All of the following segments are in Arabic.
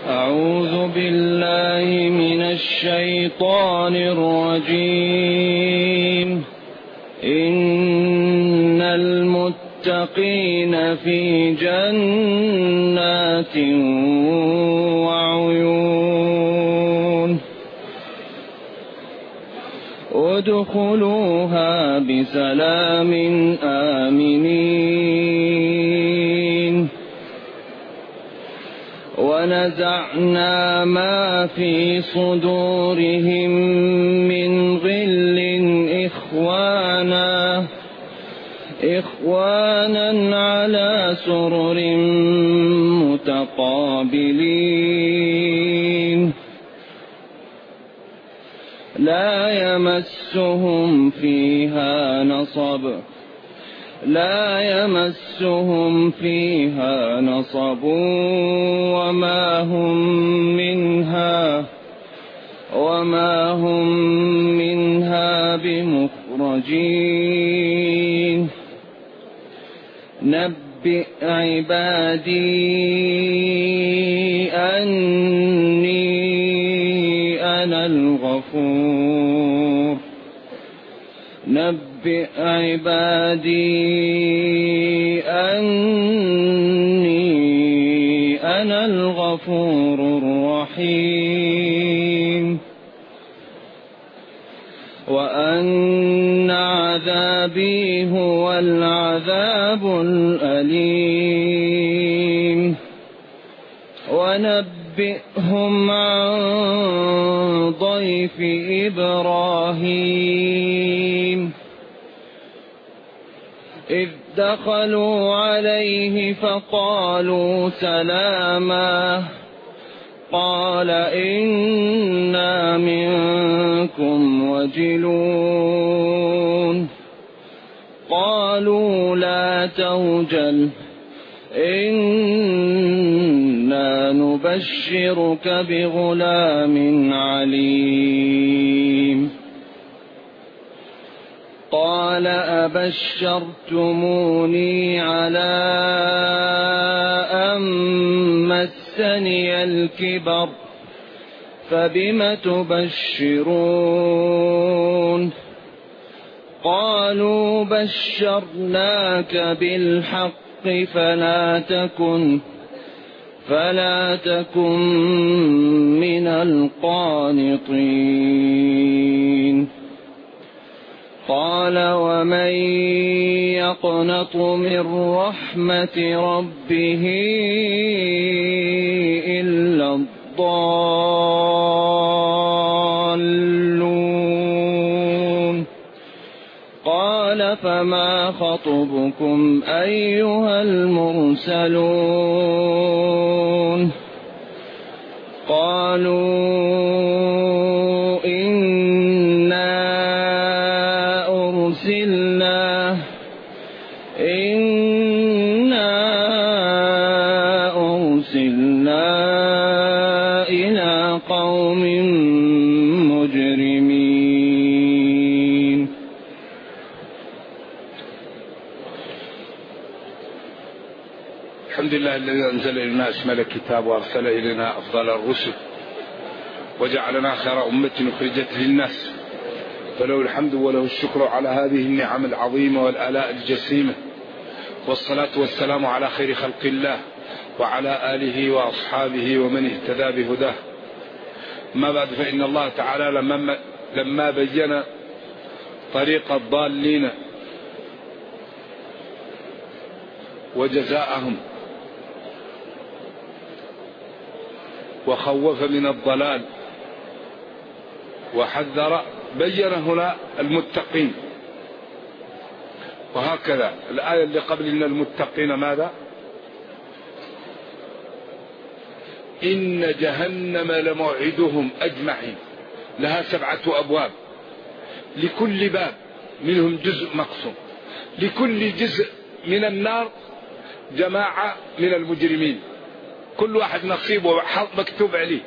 أعوذ بالله من الشيطان الرجيم. إن المتقين في جنات وعيون ادخلوها بسلام آمنين. ونزعنا ما في صدورهم من غل إخوانا على سرر متقابلين لا يمسهم فيها نصب وما هم منها بمخرجين. نبئ عبادي أني أنا الغفور الرحيم. وأن عذابي هو العذاب الأليم. ونبئهم عن ضيف إبراهيم إذ دخلوا عليه فقالوا سلاما قال إنا منكم وجلون. قالوا لا توجل إنا نبشرك بغلام عليم. قال أبشرتموني على أن مسني الكبر فبم تبشرون. قالوا بشرناك بالحق فلا تكن من القانطين. قال ومن يقنط من رحمة ربه إلا الضالون. قال فما خطبكم أيها المرسلون. قالوا أرسلنا إلى قوم مجرمين. الحمد لله الذي أنزل إلينا أشمل الكتاب وأرسل إلينا أفضل الرسل وجعلنا خير أمة أخرجت للناس، فله الحمد وله الشكر على هذه النعم العظيمة والآلاء الجسيمة. والصلاة والسلام على خير خلق الله وعلى آله وأصحابه ومن اهتدى بهداه. ما بعد، فإن الله تعالى لما بين طريق الضالين وجزاءهم وخوف من الضلال وحذر، بين هنا المتقين. وهكذا الآية اللي قبل إن المتقين ماذا؟ إن جهنم لموعدهم أجمعين، لها 7 أبواب، لكل باب منهم جزء مقسوم، لكل جزء من النار جماعة من المجرمين، كل واحد نصيبه وحظ مكتوب عليه.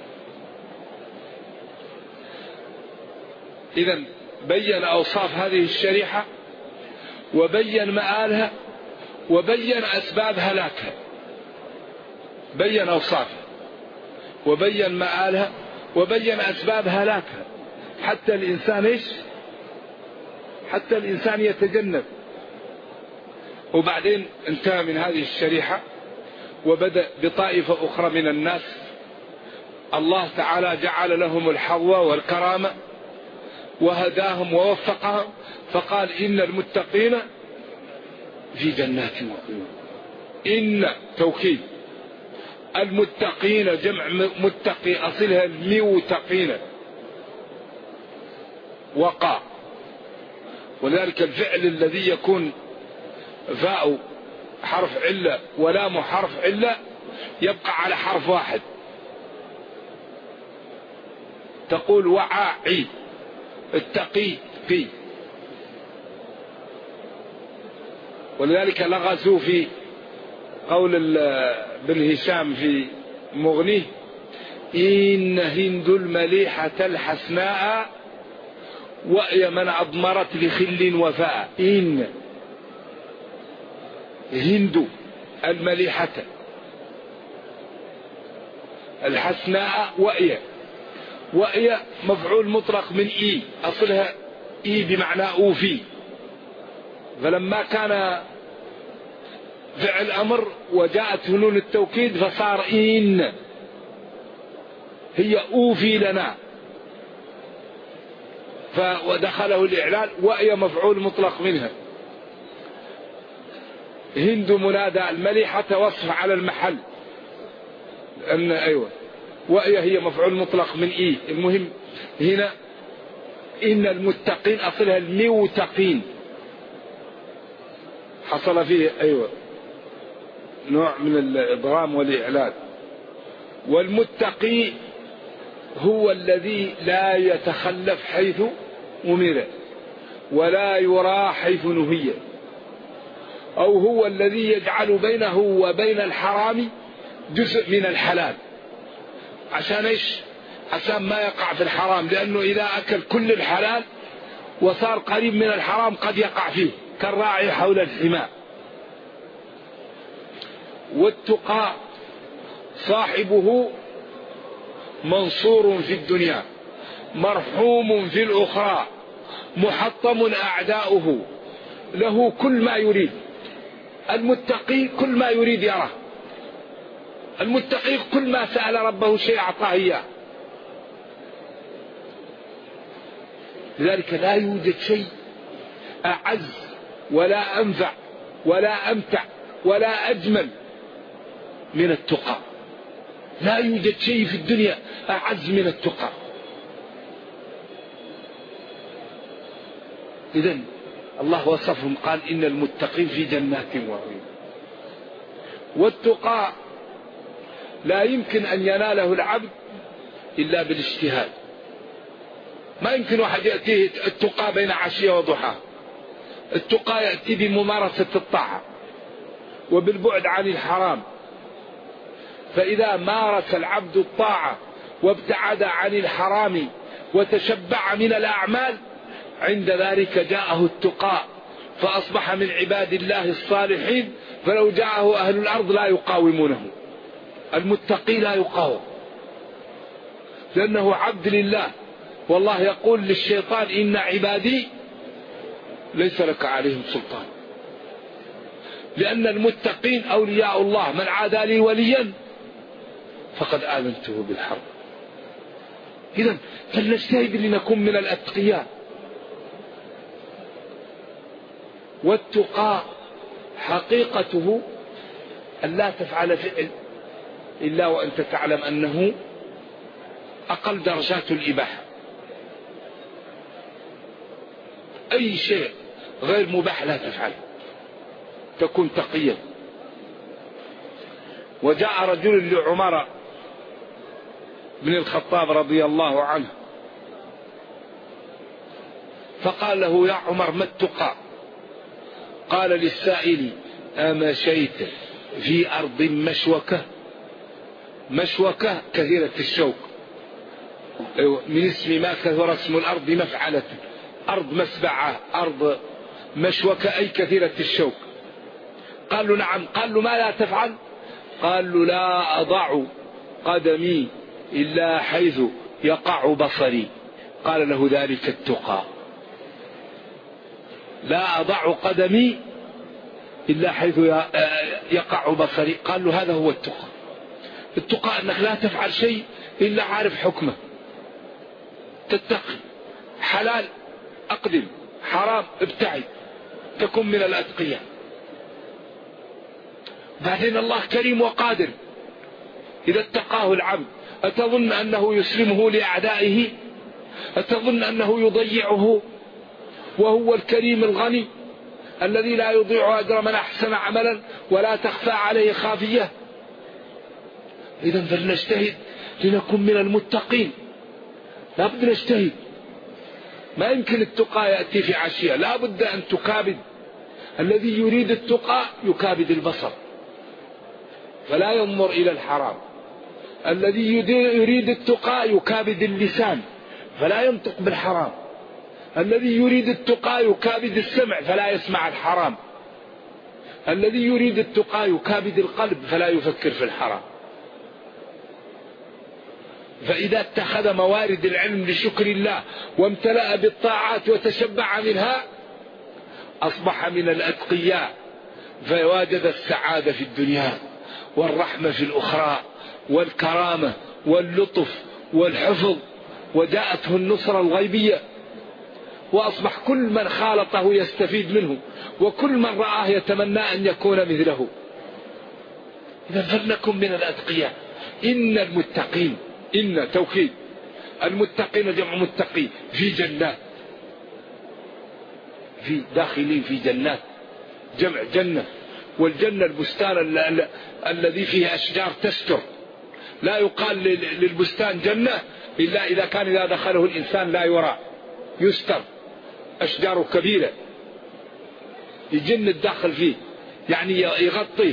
إذن بين أوصاف هذه الشريحة وبين مآلها وبين أسباب هلاكها، بين أوصافها. وبين مآلها وبين أسباب هلاكها، حتى الإنسان إيش؟ حتى الإنسان يتجنب. وبعدين انتهى من هذه الشريحة وبدأ بطائفة أخرى من الناس الله تعالى جعل لهم الحظوة والكرامة وهداهم ووفقهم، فقال إن المتقين في جنات وعيون. إن توكيد، المتقين جمع متقي أصلها الموتقين، وقع. ولذلك الفعل الذي يكون فاء حرف علة ولام حرف علة يبقى على حرف واحد. تقول وعاعي، التقي قي. ولذلك لغزوا في قول بن هشام في مغنيه إن هند المليحة الحسناء وأي من أضمرت لخل وفاء. إن هند المليحة الحسناء وأي مفعول مطلق من إي، أصلها إي بمعنى أوفي، فلما كان فعل أمر وجاءت نون التوكيد فصار إن، هي أوفي لنا، ودخله الإعلان. وأي مفعول مطلق منها. هند منادى، المليحة وصف على المحل، لأن أيوة وأي هي مفعول مطلق من إي. المهم هنا إن المتقين أصلها الموتقين، حصل فيه أيوة نوع من الإضغام والإعلان. والمتقي هو الذي لا يتخلف حيث أمر ولا يرى حيث نهي، أو هو الذي يجعل بينه وبين الحرام جزء من الحلال. عشان إيش؟ عشان ما يقع في الحرام، لأنه إذا أكل كل الحلال وصار قريب من الحرام قد يقع فيه، كالراعي حول الحماء. والتقى صاحبه منصور في الدنيا مرحوم في الأخرى محطم أعداؤه، له كل ما يريد. المتقي كل ما يريد يراه، المتقي كل ما سأل ربه شيء أعطاه إياه. لذلك لا يوجد شيء أعز ولا أنفع ولا أمتع ولا أجمل من التقى. لا يوجد شيء في الدنيا أعز من التقى. إذن الله وصفهم قال إن المتقين في جنات وعيون. والتقى لا يمكن أن يناله العبد إلا بالاجتهاد. ما يمكن واحد يأتيه التقى بين عشية وضحى. التقى يأتي بممارسة الطاعة وبالبعد عن الحرام. فإذا مارس العبد الطاعة وابتعد عن الحرام وتشبع من الأعمال، عند ذلك جاءه التقى فأصبح من عباد الله الصالحين، فلو جاءه أهل الأرض لا يقاومونه. المتقي لا يقاوم لأنه عبد لله، والله يقول للشيطان إن عبادي ليس لك عليهم سلطان. لأن المتقين أولياء الله، من عادى لي وليا فقد آذنته بالحرب. إذن فلنجتهد لنكون من الأتقياء. والتقى حقيقته أن لا تفعل فعل إلا وأنت تعلم أنه أقل درجات الإباحة. أي شيء غير مباح لا تفعل، تكون تقيا. وجاء رجل لعمر بن الخطاب رضي الله عنه فقال له يا عمر ما التقى؟ قال للسائل أمشيت في أرض مشوكة؟ مشوكة كثيرة الشوك، من اسم ما كثر اسم الأرض مفعلة، أرض مسبعة، أرض مشوكة أي كثيرة الشوك. قال له نعم. قال له ما لا تفعل؟ قال له لا أضع قدمي إلا حيث يقع بصري، قال له ذلك التقى. لا أضع قدمي إلا حيث يقع بصري، قال له هذا هو التقى. التقى أنك لا تفعل شيء إلا عارف حكمه، تتقي، حلال أقدم، حرام ابتعد، تكن من الأتقياء. بعدين الله كريم وقادر، إذا اتقاه العبد أتظن أنه يسلمه لأعدائه؟ أتظن أنه يضيعه وهو الكريم الغني الذي لا يضيع أجر من أحسن عملا ولا تخفى عليه خافية؟ إذن فلنجتهد لنكون من المتقين، لا بد نجتهد. ما يمكن التقى يأتي في عشية، لا بد أن تكابد. الذي يريد التقى يكابد البصر فلا ينظر إلى الحرام، الذي يريد التقى يكابد اللسان فلا ينطق بالحرام، الذي يريد التقى يكابد السمع فلا يسمع الحرام، الذي يريد التقى يكابد القلب فلا يفكر في الحرام. فإذا اتخذ موارد العلم لشكر الله وامتلأ بالطاعات وتشبع منها أصبح من الأتقياء، فوجد السعادة في الدنيا والرحمة في الأخرى والكرامة واللطف والحفظ، وجاءته النصرة الغيبية، وأصبح كل من خالطه يستفيد منه، وكل من رآه يتمنى أن يكون مثله. إذا فلنكن من الأتقياء. إن المتقين، إن توكيد، المتقين جمع متقي، في جنات، في داخلين في جنات، جمع جنة، والجنة البستان الذي فيه أشجار تستر. لا يقال للبستان جنة إلا إذا كان إذا دخله الإنسان لا يرى، يستر، أشجار كبيرة يجن الداخل فيه، يعني يغطيه.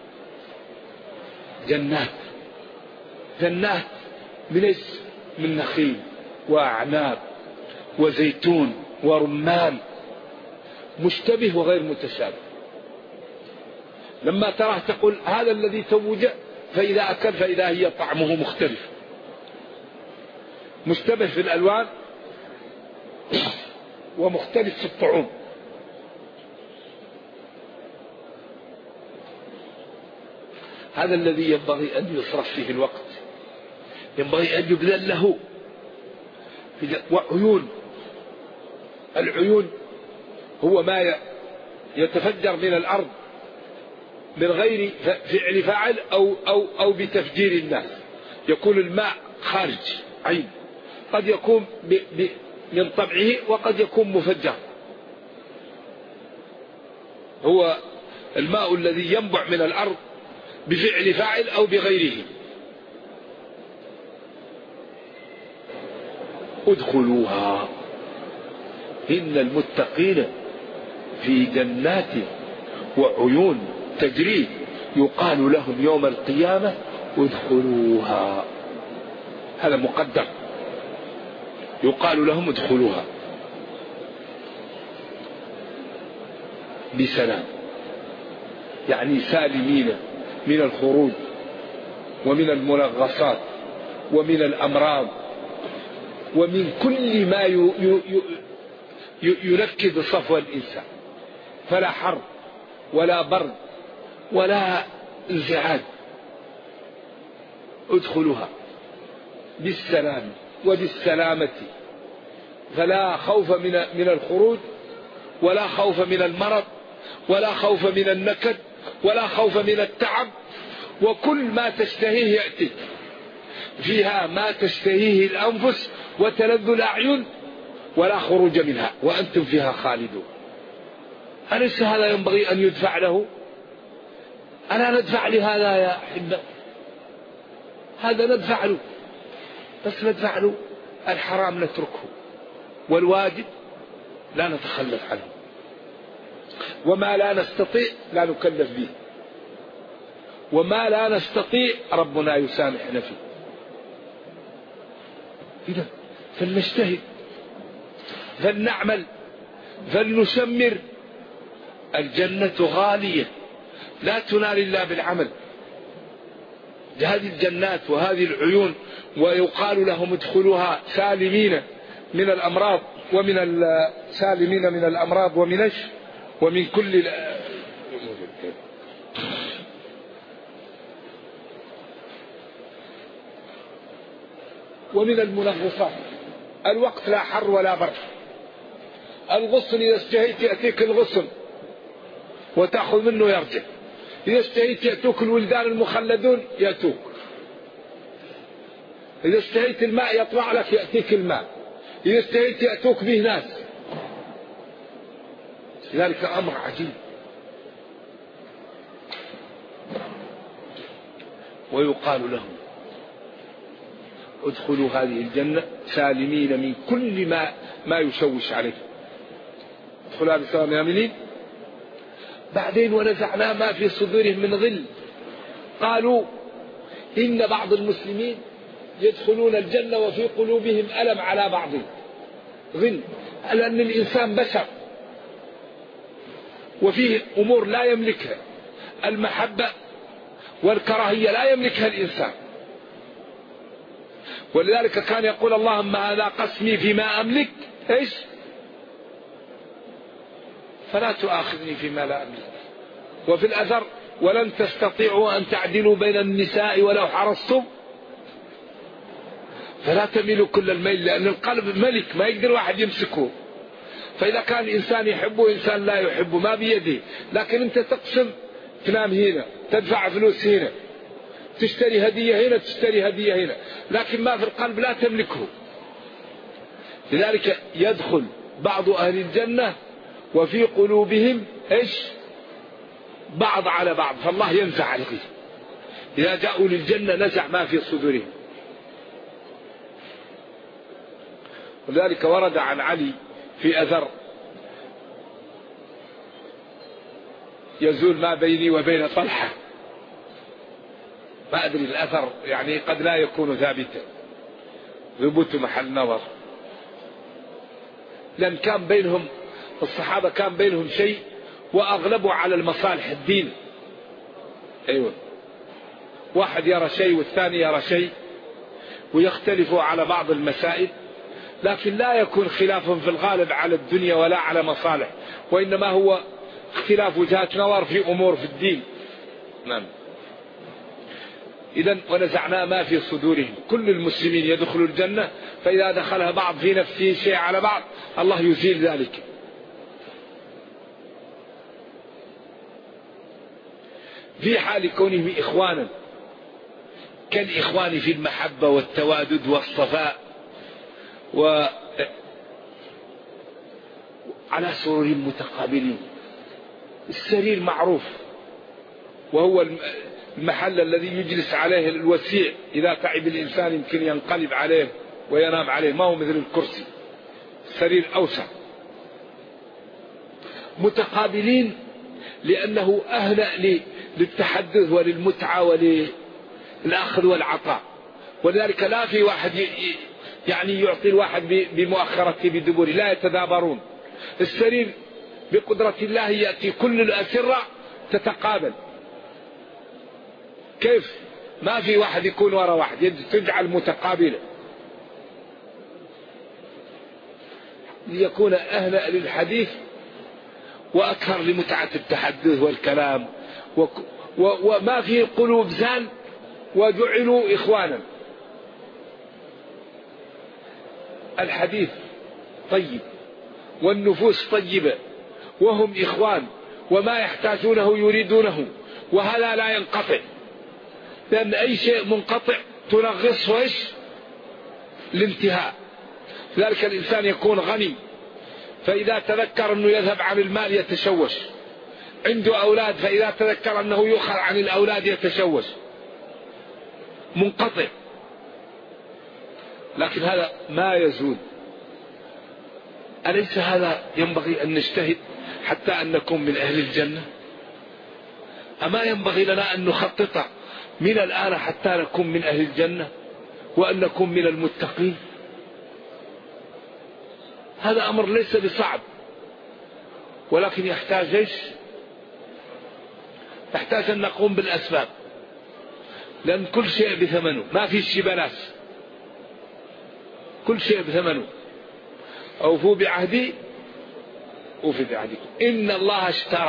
جنات، جنات من نخيل وأعناب وزيتون ورمان، مشتبه وغير متشابه. لما تراه تقول هذا الذي توج، فإذا أكل فإذا هي طعمه مختلف، مشتبه في الألوان ومختلف في الطعوم. هذا الذي ينبغي أن يصرف فيه الوقت، ينبغي أن يبذل له. وعيون، العيون هو ما يتفجر من الأرض من غير فعل فاعل أو بتفجير الناس، يكون الماء خارج عين، قد يكون من طبعه وقد يكون مفجر. هو الماء الذي ينبع من الأرض بفعل فاعل أو بغيره. ادخلوها إن المتقين في جنات وعيون تجري، يقال لهم يوم القيامة ادخلوها. هذا مقدر، يقال لهم ادخلوها بسلام، يعني سالمين من الخروج ومن المنغصات ومن الأمراض ومن كل ما ينكد صفو الإنسان، فلا حر ولا برد ولا انزعاج. ادخلوها بالسلام وبالسلامة، فلا خوف من الخروج، ولا خوف من المرض، ولا خوف من النكد، ولا خوف من التعب، وكل ما تشتهيه يأتي. فيها ما تشتهيه الأنفس وتلذ الأعين، ولا خروج منها وأنتم فيها خالدون. أليس هذا ينبغي أن يدفع له؟ ألا ندفع لهذا يا أحبة؟ هذا ندفع له، بس ندفع له الحرام نتركه، والواجب لا نتخلف عنه، وما لا نستطيع لا نكلف به، وما لا نستطيع ربنا يسامحنا فيه. إذا فلنجتهد، فلنعمل، فلنشمر. الجنة غالية لا تنال إلا بالعمل. هذه الجنات وهذه العيون، ويقال لهم ادخلوها سالمين من الأمراض سالمين من الأمراض ومن كل ومن المنغصات. الوقت لا حر ولا برد. الغصن إذا اشتهيت يأتيك الغصن وتأخذ منه يرجع. إذا اشتهيت يأتوك الولدان المخلدون يأتوك. إذا اشتهيت الماء يطلع لك يأتيك الماء. إذا اشتهيت يأتوك به ناس. ذلك أمر عجيب. ويقال لهم ادخلوا هذه الجنة سالمين من كل ما يشوش عليه. ادخلوا هذه الجنة سالمين. بعدين ونزعنا ما في صدورهم من غل. قالوا إن بعض المسلمين يدخلون الجنة وفي قلوبهم ألم على بعض. غل، لأن الإنسان بشر وفيه أمور لا يملكها. المحبة والكراهية لا يملكها الإنسان، ولذلك كان يقول اللهم هذا قسمي فيما أملك إيش فلا تؤاخذني فيما لا أملك. وفي الأثر ولن تستطيعوا أن تعدلوا بين النساء ولو حرصتم فلا تميلوا كل الميل، لأن القلب ملك ما يقدر واحد يمسكه. فإذا كان إنسان يحبه إنسان لا يحبه ما بيده، لكن أنت تقسم، تنام هنا، تدفع فلوس هنا، تشتري هدية هنا، تشتري هدية هنا، لكن ما في القلب لا تملكه. لذلك يدخل بعض أهل الجنة وفي قلوبهم إيش بعض على بعض، فالله ينزع عليه. إذا جاءوا للجنة نزع ما في صدورهم. ولذلك ورد عن علي في أثر يزول ما بيني وبين طلحة. ما أدري الأثر يعني قد لا يكون ثابتا، ثبوت محل نظر، لأن كان بينهم الصحابة كان بينهم شيء وأغلبوا على المصالح الدين. أيوة، واحد يرى شيء والثاني يرى شيء ويختلفوا على بعض المسائل، لكن لا يكون خلاف في الغالب على الدنيا ولا على مصالح، وإنما هو اختلاف وجهات نظر في أمور في الدين. نعم. إذن ونزعنا ما في صدورهم. كل المسلمين يدخلوا الجنة، فإذا دخلها بعض في نفسه شيء على بعض الله يزيل ذلك. في حال كونهم إخوانا كالإخوان في المحبة والتوادد والصفاء، وعلى سرور متقابلين. السرير معروف، وهو المحل الذي يجلس عليه الوسيع، إذا تعب الإنسان يمكن ينقلب عليه وينام عليه، ما هو مثل الكرسي، السرير أوسع. متقابلين لأنه أهنأ للتحدث وللمتعة وللأخذ والعطاء، ولذلك لا في واحد يعني يعطي الواحد بمؤخرته بدبره، لا يتدابرون. السرير بقدرة الله يأتي كل الأسرة تتقابل. كيف؟ ما في واحد يكون وراء واحد، تجعل متقابلة ليكون أهنأ للحديث وأكثر لمتعة التحدث والكلام، وما في قلوب زان وجعلوا إخوانا. الحديث طيب والنفوس طيبة وهم إخوان، وما يحتاجونه يريدونه، وهذا لا ينقطع، لأن أي شيء منقطع تنغصه إيش الانتهاء. لذلك الإنسان يكون غني، فإذا تذكر أنه يذهب عن المال يتشوش. عنده أولاد، فإذا تذكر أنه يؤخر عن الأولاد يتشوش، منقطع. لكن هذا ما يزول. أليس هذا ينبغي أن نجتهد حتى أن نكون من أهل الجنة؟ أما ينبغي لنا أن نخطط من الآن حتى نكون من أهل الجنة وأن نكون من المتقين؟ هذا أمر ليس بصعب، ولكن يحتاج إيش؟ يحتاج أن نقوم بالأسباب. لأن كل شيء بثمنه، ما في شيء بلاش، كل شيء بثمنه. أوفوا بعهدي أوفي بعهدكم. إن الله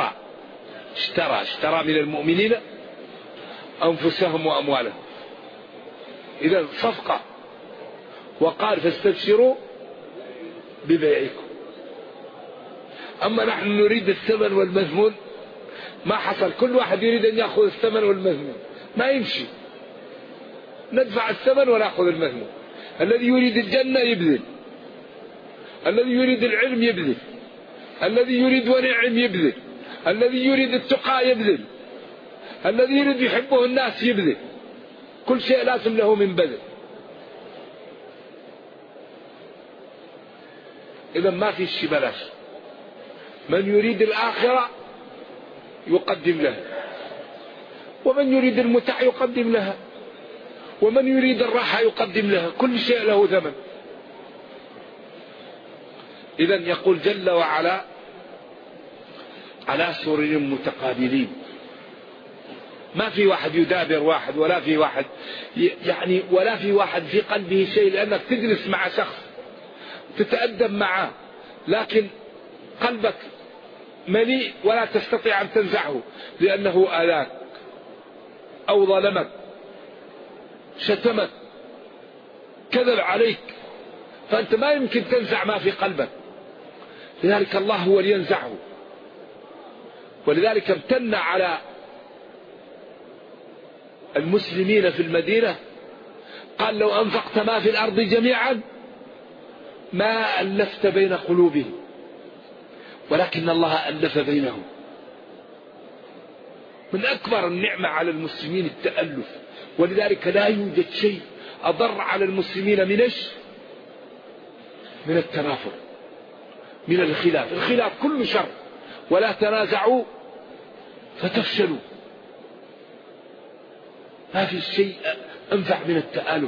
اشترى من المؤمنين أنفسهم وأموالهم. إذا صفقة. وقال فاستبشروا ببيعكم. أما نحن نريد الثمن والمثمون، ما حصل. كل واحد يريد أن يأخذ الثمن والمثمون، ما يمشي. ندفع الثمن ونأخذ المثمون. الذي يريد الجنة يبذل، الذي يريد العلم يبذل، الذي يريد ونعم يبذل، الذي يريد التقى يبذل، الذي يريد يحبه الناس يبذل. كل شيء لازم له من بذل. إذا ما في شيء بلاش. من يريد الآخرة يقدم لها، ومن يريد المتع يقدم لها، ومن يريد الراحة يقدم لها. كل شيء له ثمن. إذا يقول جل وعلا على سرر متقابلين. ما في واحد يدابر واحد، ولا في واحد ولا في واحد في قلبه شيء، لأنك تجلس مع شخص تتأدب معه، لكن قلبك مليء ولا تستطيع أن تنزعه، لأنه آذاك أو ظلمك، شتمك، كذب عليك، فأنت ما يمكن تنزع ما في قلبك. لذلك الله هو اللي ينزعه. ولذلك امتن على المسلمين في المدينة، قال لو أنفقت ما في الأرض جميعا ما ألفت بين قلوبهم ولكن الله ألف بينهم. من أكبر النعمة على المسلمين التألف. ولذلك لا يوجد شيء أضر على المسلمين من التنافر، من الخلاف. الخلاف كل شر. ولا تنازعوا فتفشلوا. ما في شيء أنفع من التآلف.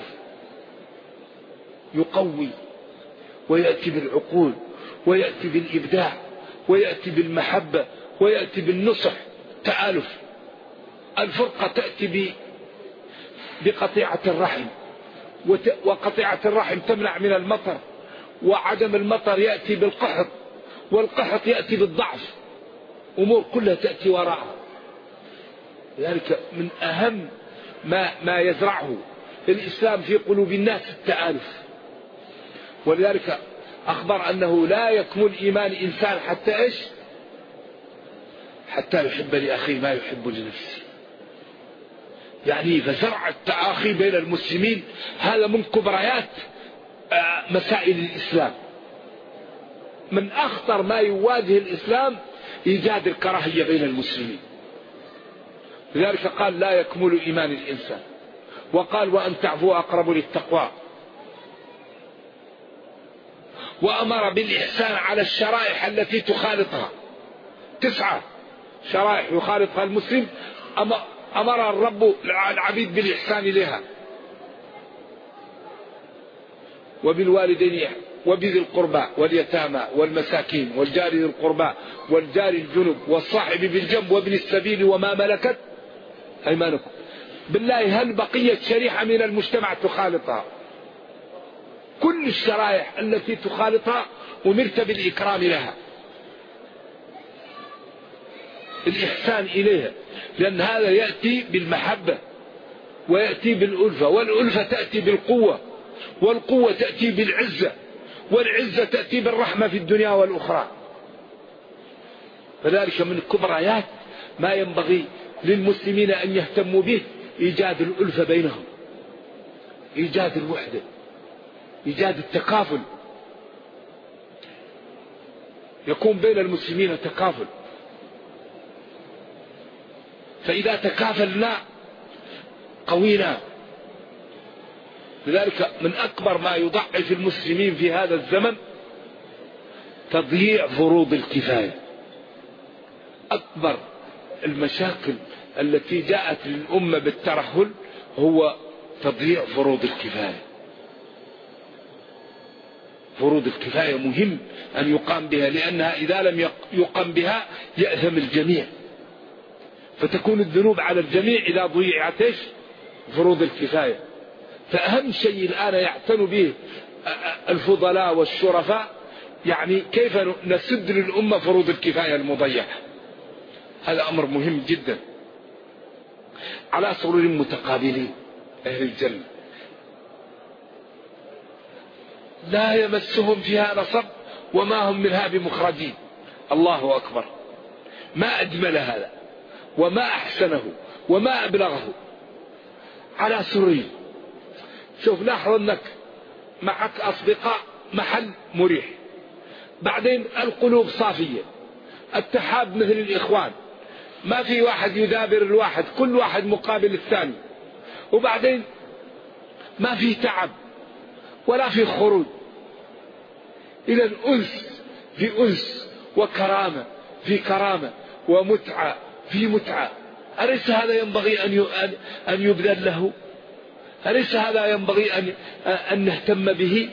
يقوي ويأتي بالعقول، ويأتي بالإبداع، ويأتي بالمحبة، ويأتي بالنصح. تآلف. الفرقة تأتي بقطيعة الرحم، وقطيعة الرحم تمنع من المطر، وعدم المطر يأتي بالقحط، والقحط يأتي بالضعف. أمور كلها تأتي وراءها. لذلك من أهم ما يزرعه الإسلام في قلوب الناس التآلف. ولذلك أخبر أنه لا يكمل إيمان إنسان حتى يحب لأخيه ما يحب لنفسه. يعني فزرع التآخي بين المسلمين هذا من كبريات مسائل الإسلام. من أخطر ما يواجه الإسلام إيجاد الكراهية بين المسلمين. لذلك قال لا يكمل إيمان الإنسان. وقال وأن تعفوا أقرب للتقوى. وأمر بالإحسان على الشرائح التي تخالطها. 9 شرائح يخالطها المسلم، أمر الرب العبيد بالإحسان إليها. وبالوالدين وبذي القربى واليتامى والمساكين والجار ذي القربى والجار الجنب والصاحب بالجنب وابن السبيل وما ملكت أيمانكم. بالله هل بقيت شريحة من المجتمع تخالطها؟ كل الشرائح التي تخالطها أمرت بالإكرام لها، الإحسان إليها، لأن هذا يأتي بالمحبة ويأتي بالألفة، والألفة تأتي بالقوة، والقوة تأتي بالعزة، والعزة تأتي بالرحمة في الدنيا والأخرى. فذلك من كبريات ما ينبغي للمسلمين أن يهتموا به إيجاد الألفة بينهم، إيجاد الوحدة، إيجاد التكافل. يكون بين المسلمين تكافل. فإذا تكافلنا قوينا. لذلك من أكبر ما يضعف المسلمين في هذا الزمن تضييع فروض الكفاية. أكبر المشاكل التي جاءت للأمة بالترهل هو تضييع فروض الكفاية. فروض الكفاية مهم أن يقام بها، لأنها إذا لم يقام بها يأثم الجميع، فتكون الذنوب على الجميع إذا ضيعت فروض الكفاية. فأهم شيء الآن يعتنوا به الفضلاء والشرفاء يعني كيف نسد للأمة فروض الكفاية المضيعة. هذا أمر مهم جدا. على سرر متقابلين أهل الجنة لا يمسهم فيها نصب وما هم منها بمخرجين. الله أكبر، ما أجمل هذا وما أحسنه وما أبلغه. على سرر، شوف لاحظ أنك معك أصدقاء محل مريح، بعدين القلوب صافية، التحاب مثل الإخوان، ما في واحد يدابر الواحد، كل واحد مقابل الثاني، وبعدين ما في تعب ولا في خروج. إلى الأنس في أنس، وكرامة في كرامة، ومتعة في متعة. أليس هذا ينبغي أن يبذل له؟ أليس هذا ينبغي أن نهتم به؟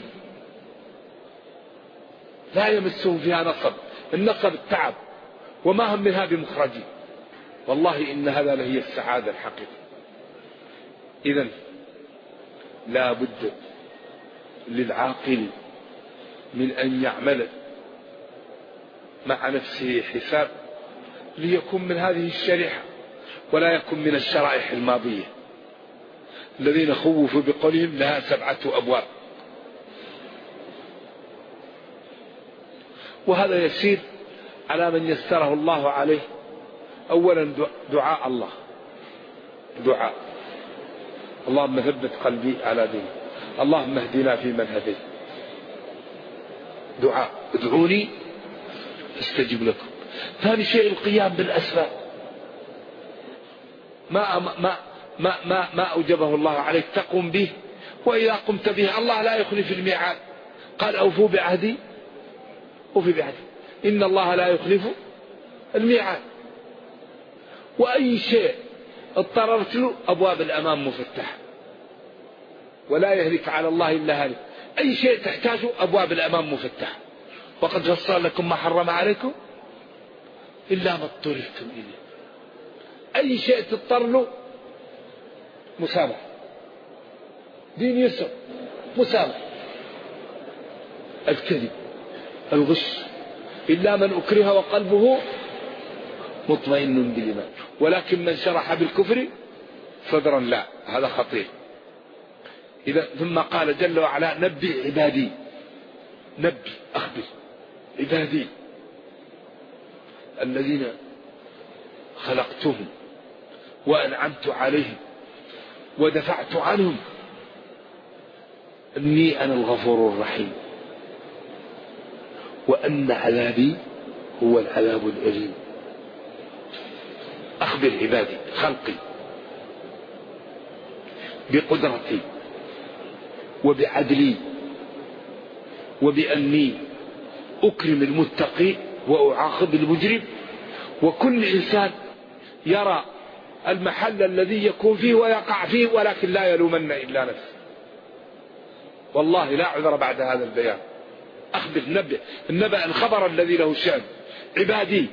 لا يمسهم فيها نصب، النصب التعب وما هم منها بمخرجين. والله إن هذا لهي السعادة الحقيقية. إذن لا بد للعاقل من أن يعمل مع نفسه حساب ليكون من هذه الشريحة ولا يكون من الشرائح الماضية الذين خوفوا بقولهم لها 7 أبواب. وهذا يسير على من يسره الله عليه. أولا دعاء الله، دعاء اللهم ثبت قلبي على دينك، اللهم اهدنا فيمن هديت. دعاء ادعوني استجب لكم. ثاني شيء القيام بالأسباب. ما أوجبه الله عليك تقوم به، وإذا قمت به الله لا يخلف الميعاد. قال أوفوا بعهدي أوفي بعهدي، إن الله لا يخلف الميعاد. وأي شيء اضطررت له أبواب الأمام مفتحة، ولا يهلك على الله إلا هالك. أي شيء تحتاجه أبواب الأمام مفتحة. وقد فصل لكم ما حرم عليكم إلا ما اضطررتم إليه. أي شيء تضطر له مسامح، دين يسر مسامح. الكذب، الغش، إلا من أكره وقلبه مطمئن بالإيمان، ولكن من شرح بالكفر صدرا لا، هذا خطير. إذا ثم قال جل وعلا نبي عبادي، نبي أخبر عبادي الذين خلقتهم وأنعمت عليهم ودفعت عنهم إني أنا الغفور الرحيم وأن عذابي هو العذاب الأليم. أخبر عبادي خلقي بقدرتي وبعدلي وبأني أكرم المتقي وأعاقب المجرم. وكل إنسان يرى المحل الذي يكون فيه ويقع فيه، ولكن لا يلومن إلا نفسه. والله لا عذر بعد هذا البيان. أخبر، نبئ النبأ الخبر الذي له شأن. عبادي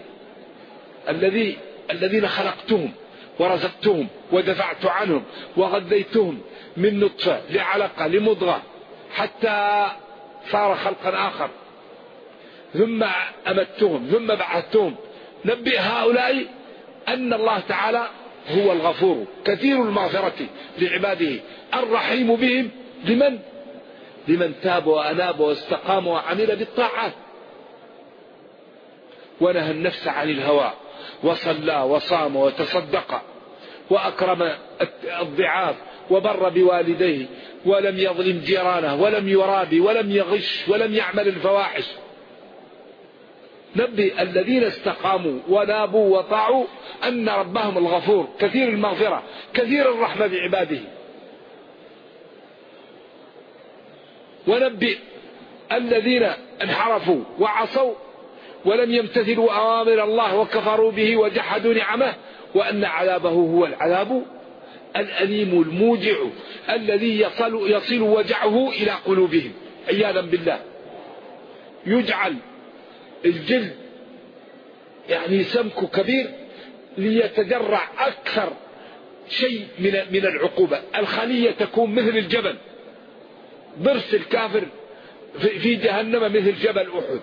الذين خلقتهم ورزقتهم ودفعت عنهم وغذيتهم من نطفة لعلقة لمضغة حتى صار خلقا آخر، ثم أمتهم ثم بعثتهم. نبئ هؤلاء أن الله تعالى هو الغفور كثير المغفرة لعباده، الرحيم بهم لمن تاب وأناب واستقام وعمل بالطاعات، ونهى النفس عن الهوى وصلى وصام وتصدق وأكرم الضعاف وبر بوالديه ولم يظلم جيرانه ولم يرابي ولم يغش ولم يعمل الفواحش. نبئ الذين استقاموا ونابوا وطاعوا أن ربهم الغفور كثير المغفرة كثير الرحمة بعباده. ونبئ الذين انحرفوا وعصوا ولم يمتثلوا أوامر الله وكفروا به وجحدوا نعمه وأن عذابه هو العذاب الأليم الموجع الذي يصل وجعه إلى قلوبهم عياذا بالله. يجعل الجلد يعني سمك كبير ليتجرع أكثر شيء من العقوبة. الخلية تكون مثل الجبل، ضرس الكافر في جهنم مثل جبل أحد،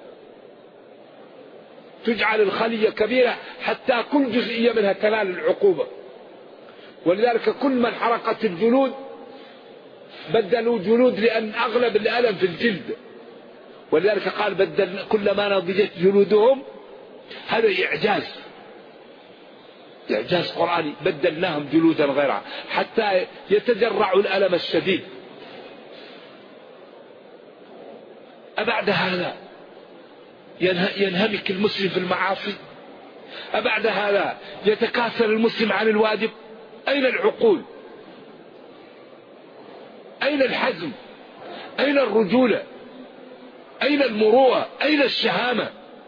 تجعل الخلية كبيرة حتى كل جزئية منها تنال العقوبة. ولذلك كل من حرقت الجلود بدلوا جلود، لأن أغلب الألم في الجلد. ولذلك قال بدل كلما نضجت جلودهم، هذا إعجاز قرآني، بدلناهم جلودا غيرها حتى يتجرعوا الألم الشديد. أبعد هذا ينهمك المسلم في المعاصي؟ أبعد هذا يتكاسل المسلم عن الواجب؟ أين العقول؟ أين الحزم؟ أين الرجولة؟ أين المروءة؟ أين الشهامة؟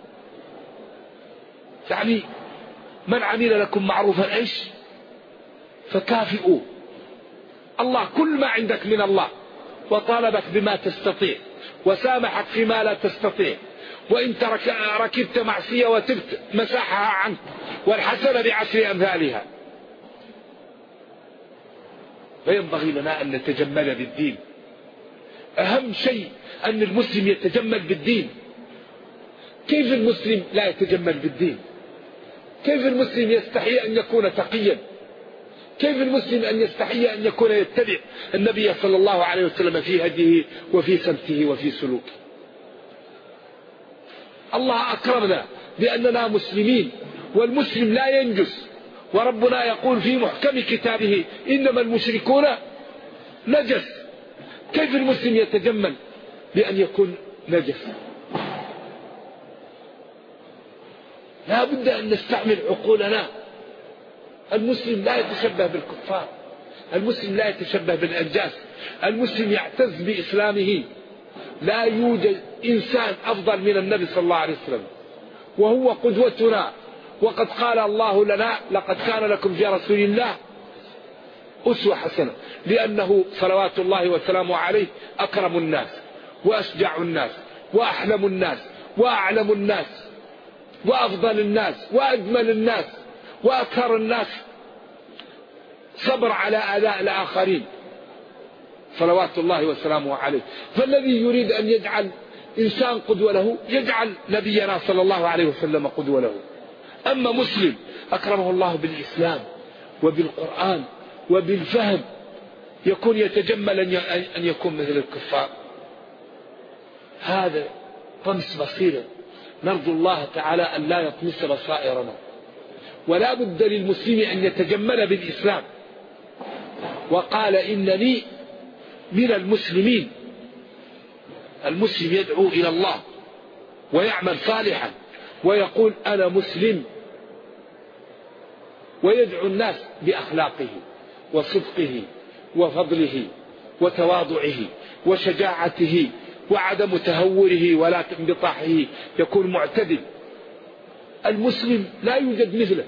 يعني من عمل لكم معروفا ايش فكافئوه. الله كل ما عندك من الله، وطالبك بما تستطيع، وسامحك فيما لا تستطيع. وإن ركبت معصية وتبت مساحها عنك، والحسنة بعشر أمثالها. فينبغي لنا أن نتجمل بالدين. أهم شيء أن المسلم يتجمل بالدين. كيف المسلم لا يتجمل بالدين؟ كيف المسلم يستحي أن يكون تقيا؟ كيف المسلم أن يستحي أن يكون يتبع النبي صلى الله عليه وسلم في هديه وفي سمته وفي سلوكه؟ الله أكرمنا بأننا مسلمين، والمسلم لا ينجس. وربنا يقول في محكم كتابه إنما المشركون نجس. كيف المسلم يتجمل بأن يكون نجس؟ لا بد أن نستعمل عقولنا. المسلم لا يتشبه بالكفار، المسلم لا يتشبه بالأنجاس، المسلم يعتز بإسلامه. لا يوجد إنسان أفضل من النبي صلى الله عليه وسلم، وهو قدوتنا. وقد قال الله لنا لقد كان لكم في رسول الله أسوة حسنة، لأنه صلوات الله وسلامه عليه أكرم الناس وأشجع الناس وأحلم الناس وأعلم الناس وأفضل الناس وأجمل الناس وأكثر الناس صبر على آلاء الآخرين صلوات الله وسلامه عليه. فالذي يريد أن يجعل إنسان قدوة له يجعل نبينا صلى الله عليه وسلم قدوة له. أما مسلم أكرمه الله بالإسلام وبالقرآن وبالفهم يكون يتجمل أن يكون مثل الكفار. هذا طمس بصيرة، نرجو الله تعالى أن لا يطمس بصائرنا. ولا بد للمسلم أن يتجمل بالإسلام. وقال إنني من المسلمين. المسلم يدعو إلى الله ويعمل صالحا ويقول أنا مسلم، ويدعو الناس بأخلاقه وصدقه وفضله وتواضعه وشجاعته وعدم تهوره ولا انبطاحه، يكون معتدل. المسلم لا يوجد مثله.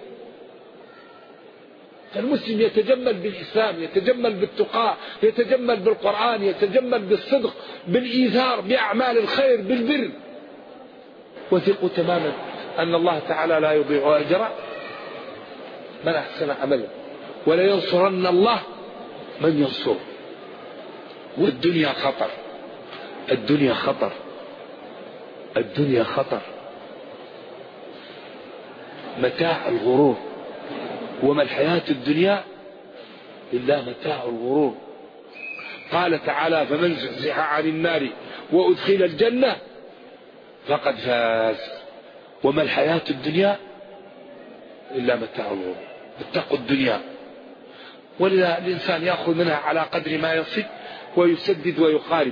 فالمسلم يتجمل بالإسلام، يتجمل بالتقى، يتجمل بالقرآن، يتجمل بالصدق، بالإيثار، بأعمال الخير، بالبر. وثقوا تماما أن الله تعالى لا يضيع أجر من أحسن عملا، ولا ينصرن الله من ينصر. والدنيا خطر، الدنيا خطر، الدنيا خطر. متاع الغرور. وما الحياة الدنيا إلا متاع الغرور. قال تعالى فمن زحزح عن النار وأدخل الجنة فقد فاز. وما الحياة الدنيا إلا متاع الغرور. اتقوا الدنيا. ولذا الإنسان يأخذ منها على قدر ما يصل ويسدد ويقارب.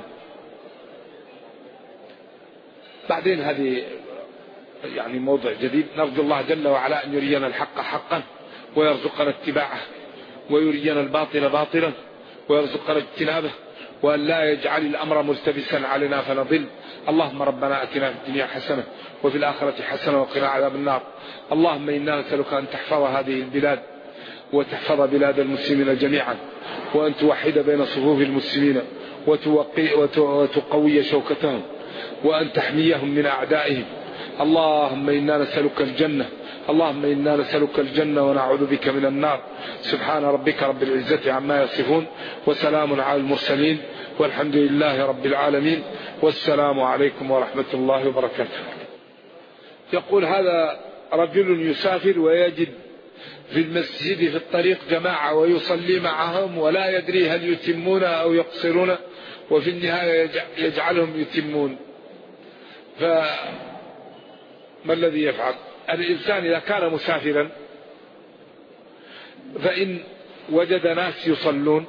بعدين هذه يعني موضوع جديد. نرجو الله جل وعلا أن يرينا الحق حقا ويرزقنا اتباعه، ويرينا الباطل باطلا ويرزقنا اجتنابه، وأن لا يجعل الأمر ملتبسا علينا فنضل. اللهم ربنا أتنا في الدنيا حسنة وفي الآخرة حسنة وقنا عذاب النار. اللهم إنا نسألك أن تحفظ هذه البلاد وتحفظ بلاد المسلمين جميعا، وأن توحد بين صفوف المسلمين وتقوي شوكتهم، وأن تحميهم من أعدائهم. اللهم إنا نسألك الجنة، اللهم إنا نسألك الجنة ونعوذ بك من النار. سبحان ربك رب العزة عما يصفون، وسلام على المرسلين، والحمد لله رب العالمين، والسلام عليكم ورحمة الله وبركاته. يقول هذا رجل يسافر ويجد في المسجد في الطريق جماعة ويصلي معهم ولا يدري هل يتمون أو يقصرون، وفي النهاية يجعلهم يتمون، فما الذي يفعل؟ الإنسان إذا كان مسافرا فإن وجد ناس يصلون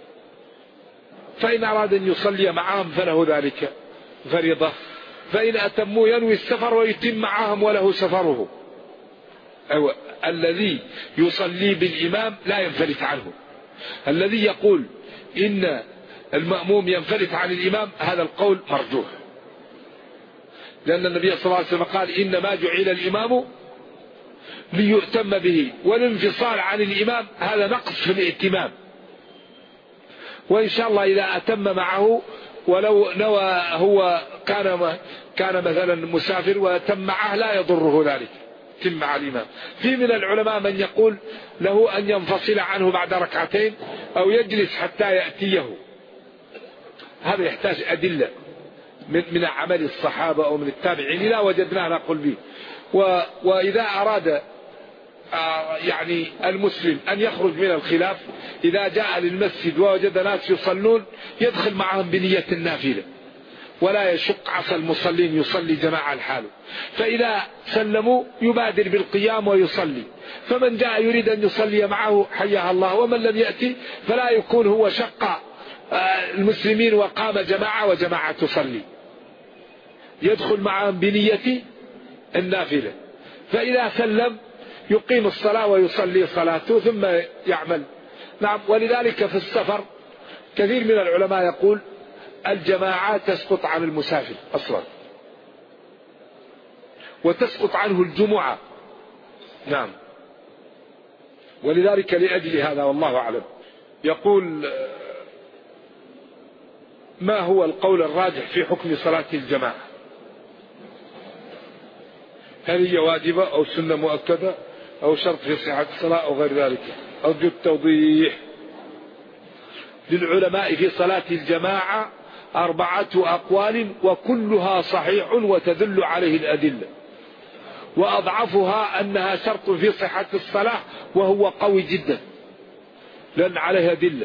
فإن أراد أن يصلي معهم فله ذلك فريضة، فإن أتموا ينوي السفر ويتم معهم وله سفره. أو الذي يصلي بالإمام لا ينفلت عنه. الذي يقول إن المأموم ينفلت عن الإمام هذا القول مرجوح، لأن النبي صلى الله عليه وسلم قال إنما جعل الإمام ليؤتم به، والانفصال عن الإمام هذا نقص في الائتمام. وإن شاء الله إذا أتم معه ولو نوى هو كان مثلا مسافر وأتم معه لا يضره ذلك، تم مع الإمام. في من العلماء من يقول له أن ينفصل عنه بعد ركعتين أو يجلس حتى يأتيه. هذا يحتاج أدلة من عمل الصحابة أو من التابعين لا وجدناه نقول به. وإذا أراد يعني المسلم أن يخرج من الخلاف إذا جاء للمسجد ووجد ناس يصلون يدخل معهم بنية النافلة ولا يشق عصا المصلين يصلي جماعة لحاله، فإذا سلموا يبادر بالقيام ويصلي، فمن جاء يريد أن يصلي معه حياه الله، ومن لم يأتي فلا يكون هو شق المسلمين وقام جماعة وجماعة تصلي، يدخل معهم بنية النافلة، فإذا سلم يقيم الصلاة ويصلي صلاته ثم يعمل. نعم. ولذلك في السفر كثير من العلماء يقول الجماعات تسقط عن المسافر أصلا، وتسقط عنه الجمعة. نعم. ولذلك لأجل هذا والله أعلم يقول ما هو القول الراجح في حكم صلاة الجماعة؟ هل هي واجبة أو سنة مؤكدة أو شرط في صحة الصلاة أو غير ذلك؟ أرجو التوضيح. للعلماء في صلاة الجماعة 4 أقوال وكلها صحيح وتدل عليه الأدلة، وأضعفها أنها شرط في صحة الصلاة وهو قوي جدا لأن عليه أدلة.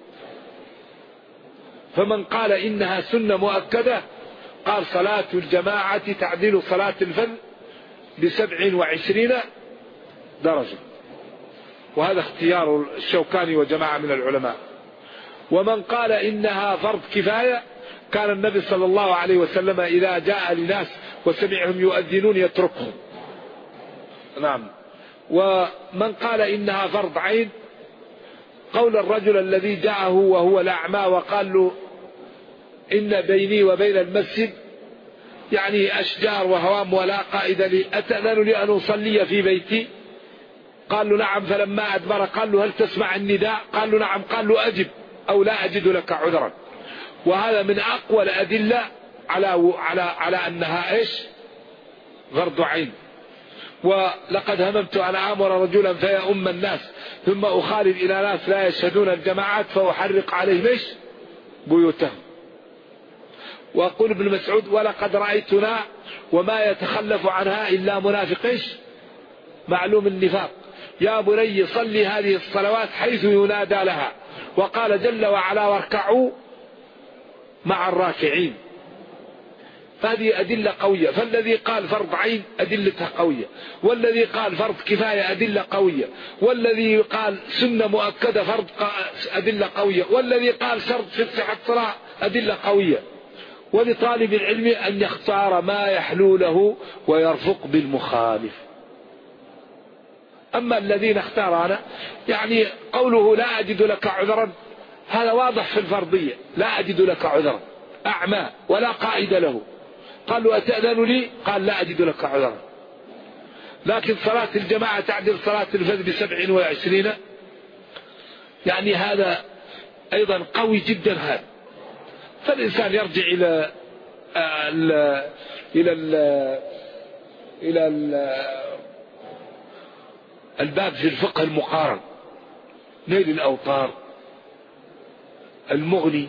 فمن قال إنها سنة مؤكدة قال صلاة الجماعة تعديل صلاة الفرد ب27 درجة، وهذا اختيار الشوكاني وجماعة من العلماء. ومن قال إنها فرض كفاية كان النبي صلى الله عليه وسلم إذا جاء لناس وسمعهم يؤذنون يتركهم. نعم. ومن قال إنها فرض عين قول الرجل الذي جاءه وهو الأعمى وقال له إن بيني وبين المسجد يعني أشجار وهوام ولا قائد لي، أتأذن لي أن أصلي في بيتي؟ قال له نعم. فلما أدبر قال له هل تسمع النداء؟ قال له نعم. قال له أجب أو لا أجد لك عذرا. وهذا من أقوى الأدلة على أنها إيش؟ فرض عين. ولقد هممت أن آمر رجلا فيؤم الناس ثم أخالف إلى ناس لا يشهدون الجماعات فأحرق عليهم إيش؟ بيوتهم. وقل ابن مسعود ولقد رأيتنا وما يتخلف عنها إلا منافق إيش؟ معلوم النفاق. يا بني صلي هذه الصلوات حيث ينادى لها، وقال جل وعلا واركعوا مع الراكعين. هذه أدلة قوية. فالذي قال فرض عين أدلتها قوية، والذي قال فرض كفاية أدلة قوية، والذي قال سنة مؤكدة فرض أدلة قوية، والذي قال شرط في صحة الصلاة أدلة قوية. ولطالب العلم أن يختار ما يحلو له ويرفق بالمخالف. أما الذين اختارنا يعني قوله لا أجد لك عذرا هذا واضح في الفرضية، لا أجد لك عذرا، أعمى ولا قائد له، قال له أتأذن لي؟ قال لا أجد لك عذرا. لكن صلاة الجماعة تعدل صلاة الفجر ب27 يعني هذا أيضا قوي جدا. هذا فالإنسان يرجع إلى إلى الباب في الفقه المقارن، نيل الأوطار، المغني،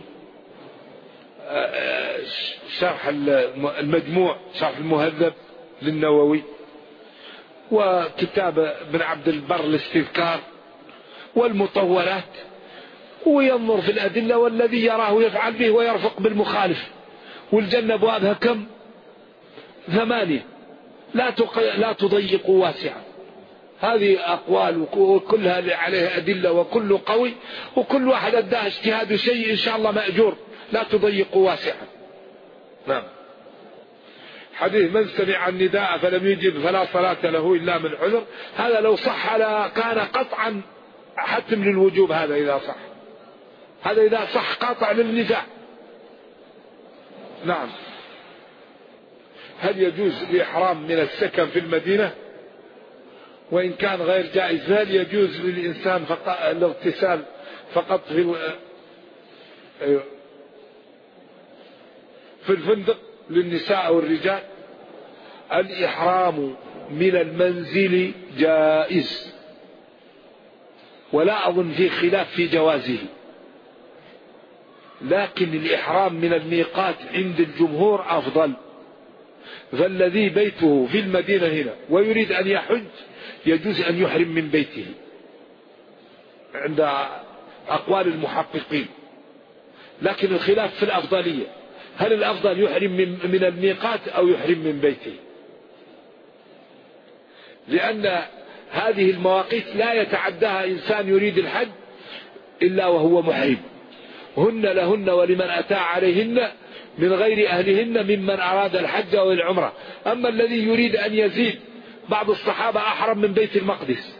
شرح المجموع، شرح المهذب للنووي، وكتاب ابن عبد البر الاستذكار، والمطولات، وينظر في الأدلة والذي يراه يفعل به ويرفق بالمخالف. والجنة أبوابها كم؟ 8. لا تضيقوا واسعا. هذه أقوال وكلها عليها أدلة وكل قوي، وكل واحد أداه اجتهاد شيء إن شاء الله مأجور. لا تضيقوا واسعا. نعم. حديث من سمع النداء فلم يجب فلا صلاة له إلا من عذر، هذا لو صح كان قطعا حتم للوجوب. هذا إذا صح، هذا إذا صح قاطع للنزاع. نعم. هل يجوز الإحرام من السكن في المدينة وإن كان غير جائز؟ هل يجوز للإنسان الاغتسال فقط في الفندق للنساء والرجال؟ الإحرام من المنزل جائز، ولا أظن في خلاف في جوازه، لكن الإحرام من الميقات عند الجمهور أفضل. فالذي بيته في المدينة هنا ويريد أن يحج يجوز أن يحرم من بيته عند أقوال المحققين، لكن الخلاف في الأفضلية، هل الأفضل يحرم من الميقات أو يحرم من بيته؟ لأن هذه المواقيت لا يتعداها إنسان يريد الحج إلا وهو محرم. هن لهن ولمن أتى عليهن من غير أهلهن ممن أراد الحج أو العمرة. أما الذي يريد أن يزيد، بعض الصحابة أحرم من بيت المقدس،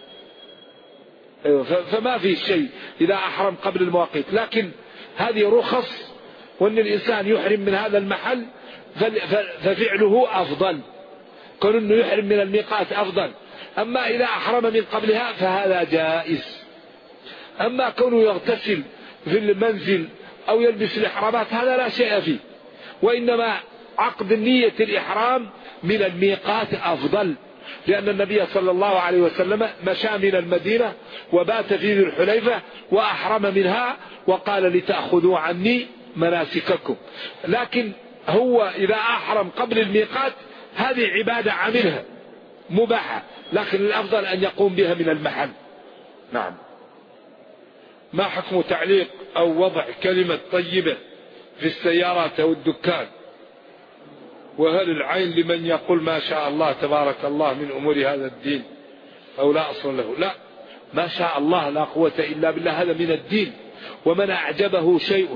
فما في شيء إذا أحرم قبل المواقيت، لكن هذه رخص، وأن الإنسان يحرم من هذا المحل ففعله أفضل، كون أنه يحرم من الميقات أفضل. أما إذا أحرم من قبلها فهذا جائز. أما كونه يغتسل في المنزل أو يلبس الإحرامات هذا لا شيء فيه، وإنما عقد نية الإحرام من الميقات أفضل، لأن النبي صلى الله عليه وسلم مشى من المدينة وبات في ذي الحليفة وأحرم منها وقال لتأخذوا عني مناسككم. لكن هو إذا أحرم قبل الميقات هذه عبادة عملها مباحة، لكن الأفضل أن يقوم بها من المحل. نعم. ما حكم تعليق أو وضع كلمة طيبة في السيارات أو الدكان؟ وهل العين لمن يقول ما شاء الله تبارك الله من أمور هذا الدين أو لا أصل له؟ لا، ما شاء الله لا قوة إلا بالله، هذا من الدين. ومن أعجبه شيء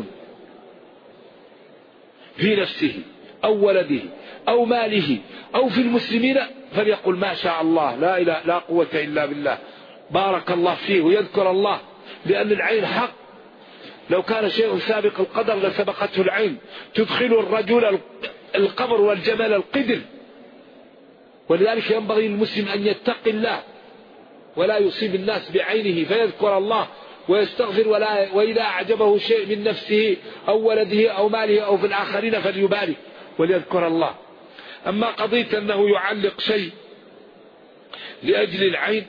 في نفسه أو ولده أو ماله أو في المسلمين فليقل ما شاء الله لا قوة إلا بالله، بارك الله فيه، ويذكر الله، لأن العين حق. لو كان شيء سابق القدر لسبقته العين، تدخل الرجل القبر والجمال القدر. ولذلك ينبغي للمسلم أن يتقي الله ولا يصيب الناس بعينه، فيذكر الله ويستغفر، وإذا أعجبه شيء من نفسه أو ولده أو ماله أو في الآخرين فليبارك وليذكر الله. أما قضية أنه يعلق شيء لأجل العين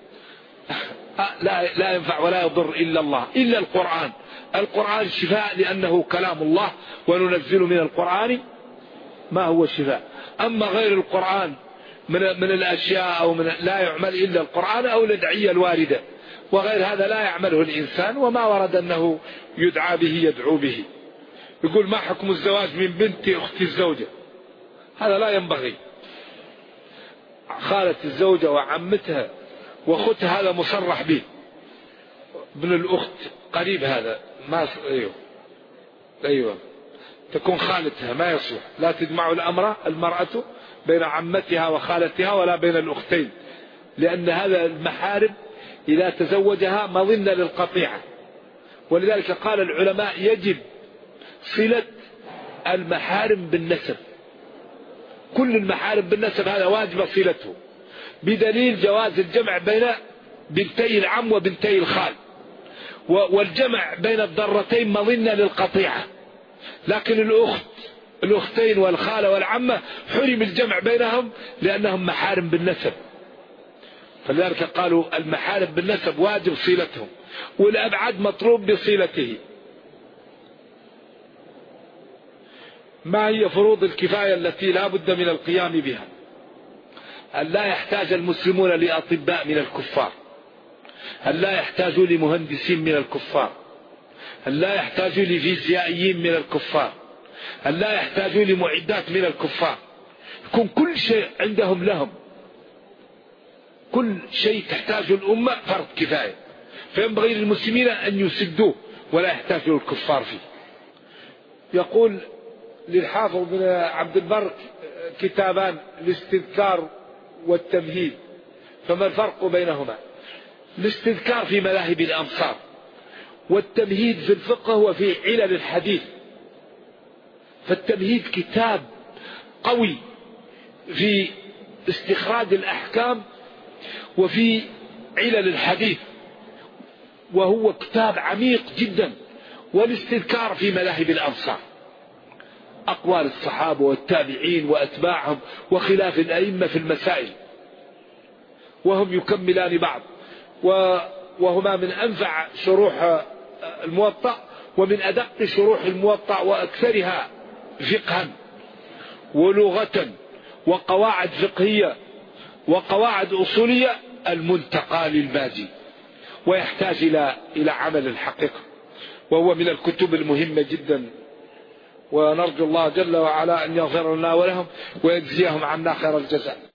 لا ينفع ولا يضر إلا الله، إلا القرآن. القرآن شفاء لأنه كلام الله، وننزل من القرآن ما هو شفاء. أما غير القرآن من الأشياء أو لا يعمل إلا القرآن أو الأدعية الواردة، وغير هذا لا يعمله الإنسان، وما ورد أنه يدعى به يدعو به. يقول ما حكم الزواج من بنت أخت الزوجة؟ هذا لا ينبغي. خالة الزوجة وعمتها واختها هذا مصرح به، ابن الأخت قريب هذا ما أيوة تكون خالتها ما يصلح. لا تجمع المرأة بين عمتها وخالتها ولا بين الأختين، لأن هذا المحارم إذا تزوجها مظنة للقطيعة. ولذلك قال العلماء يجب صلة المحارم بالنسب، كل المحارم بالنسب هذا واجب صلته، بدليل جواز الجمع بين بنتي العم وبنتي الخال، والجمع بين الضرتين مظنة للقطيعة. لكن الأخت الأختين والخالة والعمة حرم الجمع بينهم لأنهم محارم بالنسب، فلذلك قالوا المحارم بالنسب واجب صلتهم، والأبعد مطلوب بصلته. ما هي فروض الكفاية التي لا بد من القيام بها؟ أن لا يحتاج المسلمون لأطباء من الكفار، أن لا يحتاجوا لمهندسين من الكفار، أن لا يحتاجوا لفيزيائيين من الكفار، أن لا يحتاجوا لمعدات من الكفار، يكون كل شيء عندهم لهم، كل شيء تحتاج الأمة فرض كفاية، فينبغي للمسلمين أن يسدوه ولا يحتاجوا الكفار فيه. يقول للحافظ بن عبد البر كتابان، الاستذكار والتمهيد، فما الفرق بينهما؟ الاستذكار في مذاهب الأمصار، والتمهيد في الفقه وفي علل الحديث. فالتمهيد كتاب قوي في استخراج الأحكام وفي علل الحديث، وهو كتاب عميق جدا. والاستذكار في مذاهب الأمصار، أقوال الصحابة والتابعين وأتباعهم وخلاف الأئمة في المسائل، وهم يكملان بعض، وهما من أنفع شروح الموطأ ومن أدق شروح الموطأ وأكثرها فقها ولغة وقواعد فقهية وقواعد أصولية المنتقى للباجي، ويحتاج إلى عمل الحقيقة، وهو من الكتب المهمة جدا. ونرجو الله جل وعلا أن يغفر لنا ولهم ويجزيهم عنا خير الجزاء.